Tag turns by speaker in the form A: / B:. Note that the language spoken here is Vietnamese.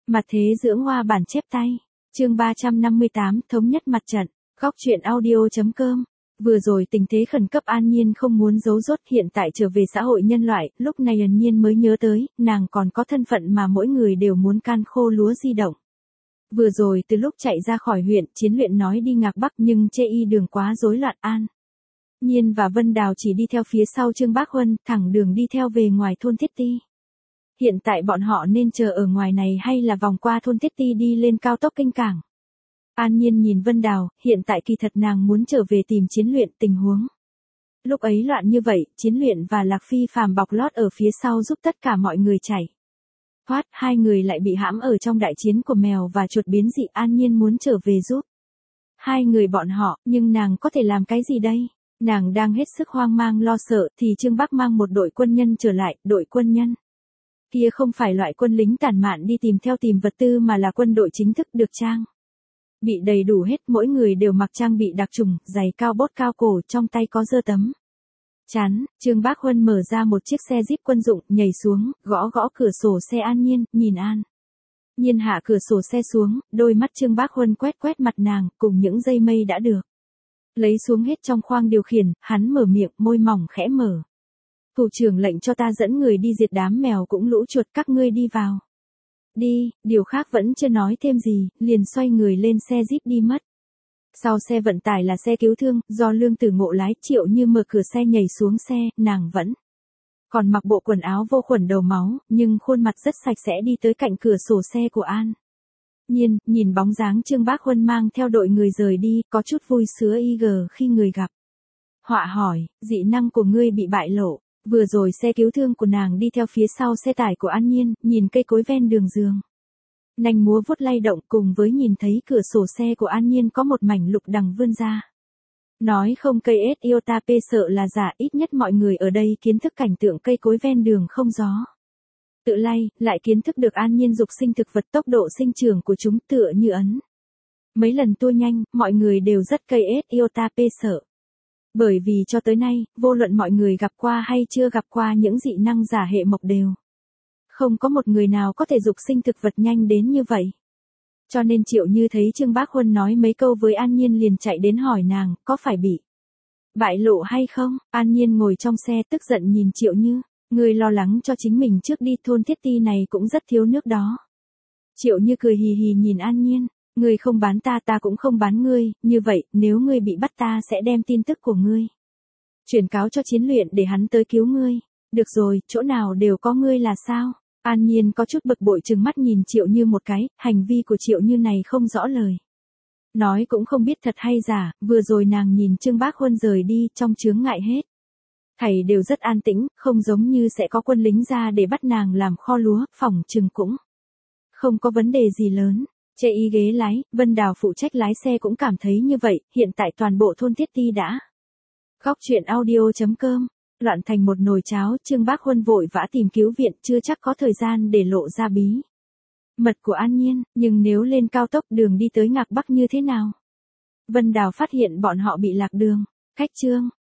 A: Mặt thế dưỡng hoa bản chép tay. Chương 358, thống nhất mặt trận. Góc truyện audio.com. Vừa rồi tình thế khẩn cấp An Nhiên không muốn giấu giốt, hiện tại trở về xã hội nhân loại, lúc này An Nhiên mới nhớ tới, nàng còn có thân phận mà mỗi người đều muốn can khô lúa di động. Vừa rồi từ lúc chạy ra khỏi huyện, Chiến Luyện nói đi Ngạc Bắc nhưng chê y đường quá rối loạn. An Nhiên và Vân Đào chỉ đi theo phía sau Trương Bác Huân, thẳng đường đi theo về ngoài thôn Thiết Ti. Hiện tại bọn họ nên chờ ở ngoài này hay là vòng qua thôn Thiết Ti đi lên cao tốc Kinh Cảng? An Nhiên nhìn Vân Đào, hiện tại kỳ thật nàng muốn trở về tìm Chiến Luyện tình huống. Lúc ấy loạn như vậy, Chiến Luyện và Lạc Phi Phàm bọc lót ở phía sau giúp tất cả mọi người chạy thoát, hai người lại bị hãm ở trong đại chiến của mèo và chuột biến dị. An Nhiên muốn trở về giúp hai người bọn họ, nhưng nàng có thể làm cái gì đây? Nàng đang hết sức hoang mang lo sợ thì Trương Bắc mang một đội quân nhân trở lại. Đội quân nhân kia không phải loại quân lính tản mạn đi tìm vật tư mà là quân đội chính thức, được trang bị đầy đủ hết, mỗi người đều mặc trang bị đặc trùng, giày cao bốt cao cổ, trong tay có giơ tấm chắn. Trương Bác Huân mở ra một chiếc xe Jeep quân dụng, nhảy xuống, gõ gõ cửa sổ xe An Nhiên, nhìn An Nhiên hạ cửa sổ xe xuống, đôi mắt Trương Bác Huân quét quét mặt nàng, cùng những dây mây đã được lấy xuống hết trong khoang điều khiển, hắn mở miệng, môi mỏng khẽ mở. Thủ trưởng lệnh cho ta dẫn người đi diệt đám mèo cũng lũ chuột, các ngươi đi vào. Đi, điều khác vẫn chưa nói thêm gì, liền xoay người lên xe Jeep đi mất. Sau xe vận tải là xe cứu thương, do Lương Tử Ngộ lái. Triệu Như mở cửa xe nhảy xuống xe, nàng vẫn còn mặc bộ quần áo vô khuẩn đầu máu, nhưng khuôn mặt rất sạch sẽ đi tới cạnh cửa sổ xe của An Nhiên, nhìn bóng dáng Trương Bác Huân mang theo đội người rời đi, có chút vui sướng khi người gặp họa hỏi, dị năng của ngươi bị bại lộ. Vừa rồi xe cứu thương của nàng đi theo phía sau xe tải của An Nhiên, nhìn cây cối ven đường giường nành múa vuốt lay động, cùng với nhìn thấy cửa sổ xe của An Nhiên có một mảnh lục đằng vươn ra. Nói không cây iota p sợ là giả, ít nhất mọi người ở đây kiến thức cảnh tượng cây cối ven đường không gió tự lay, lại kiến thức được An Nhiên dục sinh thực vật, tốc độ sinh trưởng của chúng tựa như ấn mấy lần tua nhanh, mọi người đều rất cây iota p sợ. Bởi vì cho tới nay, vô luận mọi người gặp qua hay chưa gặp qua những dị năng giả hệ mộc đều không có một người nào có thể dục sinh thực vật nhanh đến như vậy. Cho nên Triệu Như thấy Trương Bác Huân nói mấy câu với An Nhiên liền chạy đến hỏi nàng, có phải bị bại lộ hay không? An Nhiên ngồi trong xe tức giận nhìn Triệu Như, người lo lắng cho chính mình trước đi, thôn Thiết Ti này cũng rất thiếu nước đó. Triệu Như cười hì hì nhìn An Nhiên, ngươi không bán ta, ta cũng không bán ngươi, như vậy, nếu ngươi bị bắt ta sẽ đem tin tức của ngươi truyền cáo cho Chiến Luyện để hắn tới cứu ngươi. Được rồi, chỗ nào đều có ngươi là sao? An Nhiên có chút bực bội trừng mắt nhìn Triệu Như một cái, hành vi của Triệu Như này không rõ lời nói cũng không biết thật hay giả. Vừa rồi nàng nhìn Trương Bác Huân rời đi, trong chướng ngại hết thảy đều rất an tĩnh, không giống như sẽ có quân lính ra để bắt nàng làm kho lúa, phỏng chừng cũng không có vấn đề gì lớn. Chê y ghế lái, Vân Đào phụ trách lái xe cũng cảm thấy như vậy, hiện tại toàn bộ thôn Thiết Ti đã góc truyện audio.com loạn thành một nồi cháo. Trương Bác Huân vội vã tìm cứu viện, chưa chắc có thời gian để lộ ra bí mật của An Nhiên, nhưng nếu lên cao tốc đường đi tới Ngạc Bắc như thế nào? Vân Đào phát hiện bọn họ bị lạc đường, cách Trương